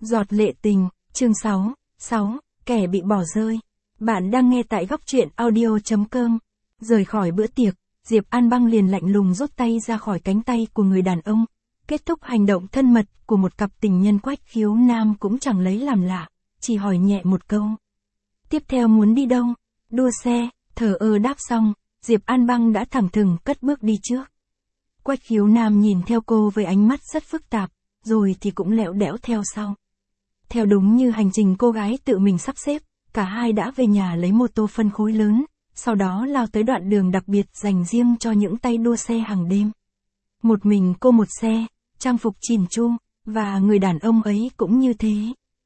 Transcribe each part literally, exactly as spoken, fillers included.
Giọt lệ tình, chương sáu, sáu, kẻ bị bỏ rơi. Bạn đang nghe tại góc truyện audio.com. Rời khỏi bữa tiệc, Diệp An Băng liền lạnh lùng rút tay ra khỏi cánh tay của người đàn ông. Kết thúc hành động thân mật của một cặp tình nhân. Quách Khiếu Nam cũng chẳng lấy làm lạ, chỉ hỏi nhẹ một câu. Tiếp theo muốn đi đâu? Đua xe, thờ ơ đáp xong, Diệp An Băng đã thẳng thừng cất bước đi trước. Quách Khiếu Nam nhìn theo cô với ánh mắt rất phức tạp, rồi thì cũng lẹo đẽo theo sau. Theo đúng như hành trình cô gái tự mình sắp xếp, cả hai đã về nhà lấy mô tô phân khối lớn, sau đó lao tới đoạn đường đặc biệt dành riêng cho những tay đua xe hàng đêm. Một mình cô một xe, trang phục chỉn chu, và người đàn ông ấy cũng như thế.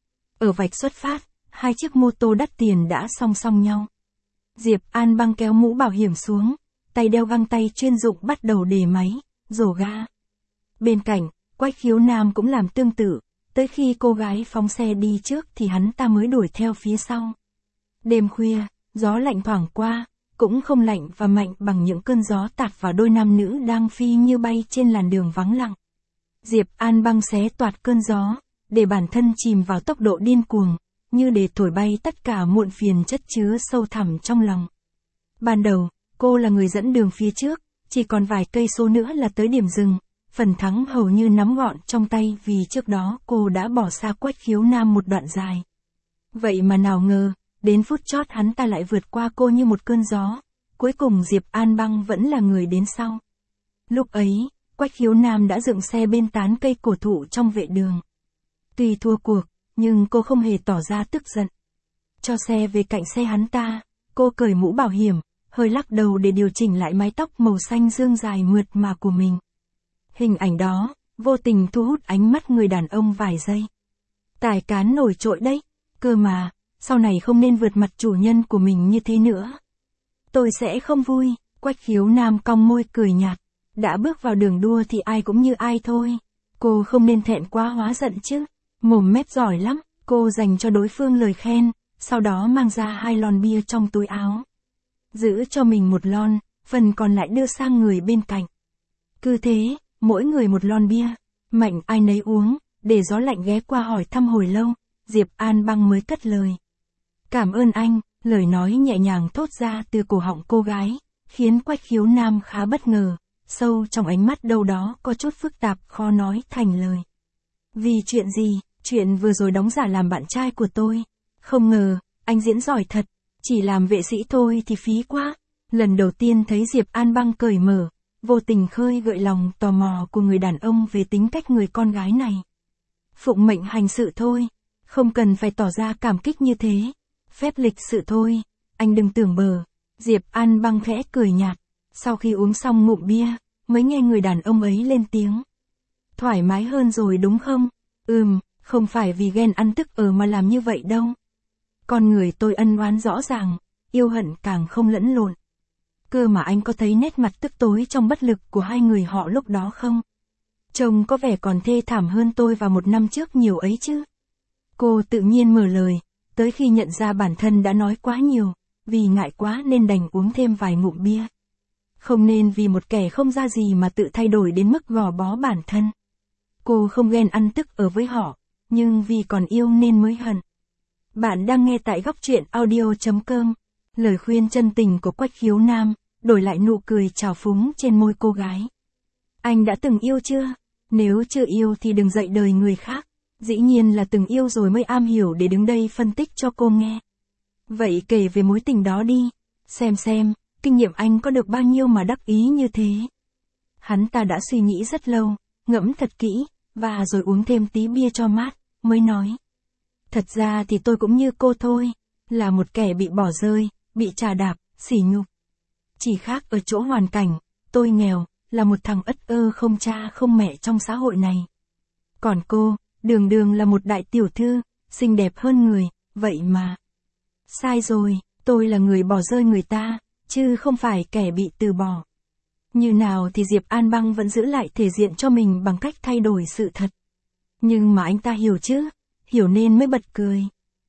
Ở vạch xuất phát, hai chiếc mô tô đắt tiền đã song song nhau. Diệp An Băng kéo mũ bảo hiểm xuống, tay đeo găng tay chuyên dụng bắt đầu đề máy, rồ ga. Bên cạnh, Quách Khiếu Nam cũng làm tương tự, tới khi cô gái phóng xe đi trước thì hắn ta mới đuổi theo phía sau. Đêm khuya, gió lạnh thoảng qua, cũng không lạnh và mạnh bằng những cơn gió tạt vào đôi nam nữ đang phi như bay trên làn đường vắng lặng. Diệp An Băng xé toạc cơn gió, để bản thân chìm vào tốc độ điên cuồng, như để thổi bay tất cả muộn phiền chất chứa sâu thẳm trong lòng. Ban đầu, cô là người dẫn đường phía trước, chỉ còn vài cây số nữa là tới điểm dừng, phần thắng hầu như nắm gọn trong tay vì trước đó cô đã bỏ xa Quách Khiếu Nam một đoạn dài. Vậy mà nào ngờ, đến phút chót hắn ta lại vượt qua cô như một cơn gió, cuối cùng Diệp An Băng vẫn là người đến sau. Lúc ấy, Quách Khiếu Nam đã dựng xe bên tán cây cổ thụ trong vệ đường. Tuy thua cuộc, nhưng cô không hề tỏ ra tức giận. Cho xe về cạnh xe hắn ta, cô cởi mũ bảo hiểm, hơi lắc đầu để điều chỉnh lại mái tóc màu xanh dương dài mượt mà của mình. Hình ảnh đó, vô tình thu hút ánh mắt người đàn ông vài giây. Tài cán nổi trội đấy, cơ mà, sau này không nên vượt mặt chủ nhân của mình như thế nữa. Tôi sẽ không vui, Quách Khiếu Nam cong môi cười nhạt. Đã bước vào đường đua thì ai cũng như ai thôi. Cô không nên thẹn quá hóa giận chứ. Mồm mép giỏi lắm, cô dành cho đối phương lời khen, sau đó mang ra hai lon bia trong túi áo. Giữ cho mình một lon, phần còn lại đưa sang người bên cạnh. Cứ thế, mỗi người một lon bia, mạnh ai nấy uống, để gió lạnh ghé qua hỏi thăm hồi lâu, Diệp An Băng mới cất lời. Cảm ơn anh, lời nói nhẹ nhàng thốt ra từ cổ họng cô gái, khiến Quách Khiếu Nam khá bất ngờ, sâu trong ánh mắt đâu đó có chút phức tạp khó nói thành lời. Vì chuyện gì, chuyện vừa rồi đóng giả làm bạn trai của tôi. Không ngờ, anh diễn giỏi thật, chỉ làm vệ sĩ thôi thì phí quá. Lần đầu tiên thấy Diệp An Băng cởi mở, vô tình khơi gợi lòng tò mò của người đàn ông về tính cách người con gái này. Phụng mệnh hành sự thôi, không cần phải tỏ ra cảm kích như thế. Phép lịch sự thôi, anh đừng tưởng bờ. Diệp An Băng khẽ cười nhạt, sau khi uống xong ngụm bia, mới nghe người đàn ông ấy lên tiếng. Thoải mái hơn rồi đúng không? Ừm, không phải vì ghen ăn tức ở mà làm như vậy đâu. Con người tôi ân oán rõ ràng, yêu hận càng không lẫn lộn. Cơ mà anh có thấy nét mặt tức tối trong bất lực của hai người họ lúc đó không? Trông có vẻ còn thê thảm hơn tôi vào một năm trước nhiều ấy chứ. Cô tự nhiên mở lời, tới khi nhận ra bản thân đã nói quá nhiều, vì ngại quá nên đành uống thêm vài ngụm bia. Không nên vì một kẻ không ra gì mà tự thay đổi đến mức gò bó bản thân. Cô không ghen ăn tức ở với họ, nhưng vì còn yêu nên mới hận. Bạn đang nghe tại góc truyện audio.com. Lời khuyên chân tình của Quách Khiếu Nam, đổi lại nụ cười trào phúng trên môi cô gái. Anh đã từng yêu chưa? Nếu chưa yêu thì đừng dạy đời người khác. Dĩ nhiên là từng yêu rồi mới am hiểu để đứng đây phân tích cho cô nghe. Vậy kể về mối tình đó đi. Xem xem, kinh nghiệm anh có được bao nhiêu mà đắc ý như thế. Hắn ta đã suy nghĩ rất lâu, ngẫm thật kỹ, và rồi uống thêm tí bia cho mát, mới nói. Thật ra thì tôi cũng như cô thôi, là một kẻ bị bỏ rơi, bị trà đạp, sỉ nhục. Chỉ khác ở chỗ hoàn cảnh, tôi nghèo, là một thằng ất ơ không cha không mẹ trong xã hội này. Còn cô, đường đường là một đại tiểu thư, xinh đẹp hơn người, vậy mà. Sai rồi, tôi là người bỏ rơi người ta, chứ không phải kẻ bị từ bỏ. Như nào thì Diệp An Băng vẫn giữ lại thể diện cho mình bằng cách thay đổi sự thật. Nhưng mà anh ta hiểu chứ, hiểu nên mới bật cười.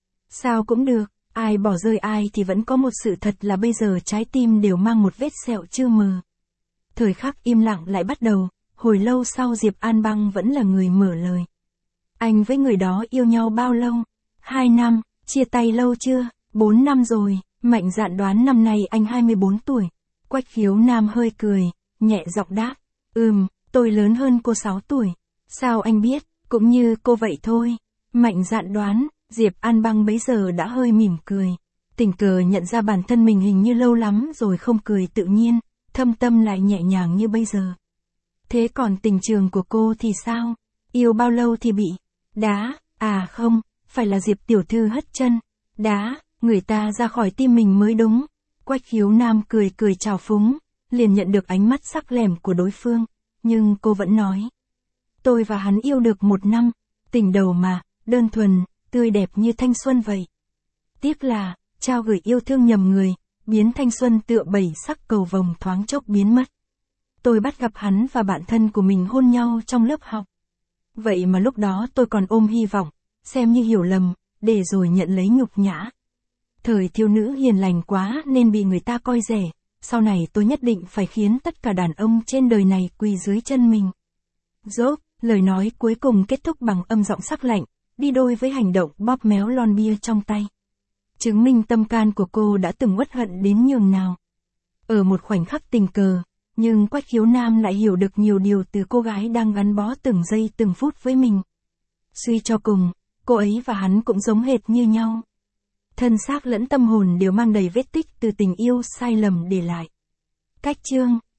Sao cũng được, ai bỏ rơi ai thì vẫn có một sự thật là bây giờ trái tim đều mang một vết sẹo chưa mờ. Thời khắc im lặng lại bắt đầu, hồi lâu sau Diệp An Băng vẫn là người mở lời. Anh với người đó yêu nhau bao lâu? Hai năm, chia tay lâu chưa? Bốn năm rồi, Mạnh Dạn đoán năm nay anh hai mươi bốn tuổi. Quách Khiếu Nam hơi cười, nhẹ giọng đáp. Ừm, tôi lớn hơn cô sáu tuổi. Sao anh biết? Cũng như cô vậy thôi. Mạnh Dạn đoán, Diệp An Băng bấy giờ đã hơi mỉm cười. Tình cờ nhận ra bản thân mình hình như lâu lắm rồi không cười tự nhiên, thâm tâm lại nhẹ nhàng như bây giờ. Thế còn tình trường của cô thì sao? Yêu bao lâu thì bị đá? À không, phải là Diệp tiểu thư hất chân. Đá, người ta ra khỏi tim mình mới đúng. Quách Khiếu Nam cười cười trào phúng, liền nhận được ánh mắt sắc lẻm của đối phương. Nhưng cô vẫn nói. Tôi và hắn yêu được một năm, tình đầu mà, đơn thuần, tươi đẹp như thanh xuân vậy. Tiếc là, trao gửi yêu thương nhầm người, biến thanh xuân tựa bảy sắc cầu vồng thoáng chốc biến mất. Tôi bắt gặp hắn và bạn thân của mình hôn nhau trong lớp học. Vậy mà lúc đó tôi còn ôm hy vọng, xem như hiểu lầm, để rồi nhận lấy nhục nhã. Thời thiếu nữ hiền lành quá nên bị người ta coi rẻ, sau này tôi nhất định phải khiến tất cả đàn ông trên đời này quỳ dưới chân mình. Rốt, lời nói cuối cùng kết thúc bằng âm giọng sắc lạnh, đi đôi với hành động bóp méo lon bia trong tay. Chứng minh tâm can của cô đã từng uất hận đến nhường nào. Ở một khoảnh khắc tình cờ, nhưng Quách Khiếu Nam lại hiểu được nhiều điều từ cô gái đang gắn bó từng giây từng phút với mình. Suy cho cùng, cô ấy và hắn cũng giống hệt như nhau. Thân xác lẫn tâm hồn đều mang đầy vết tích từ tình yêu sai lầm để lại. Cách chương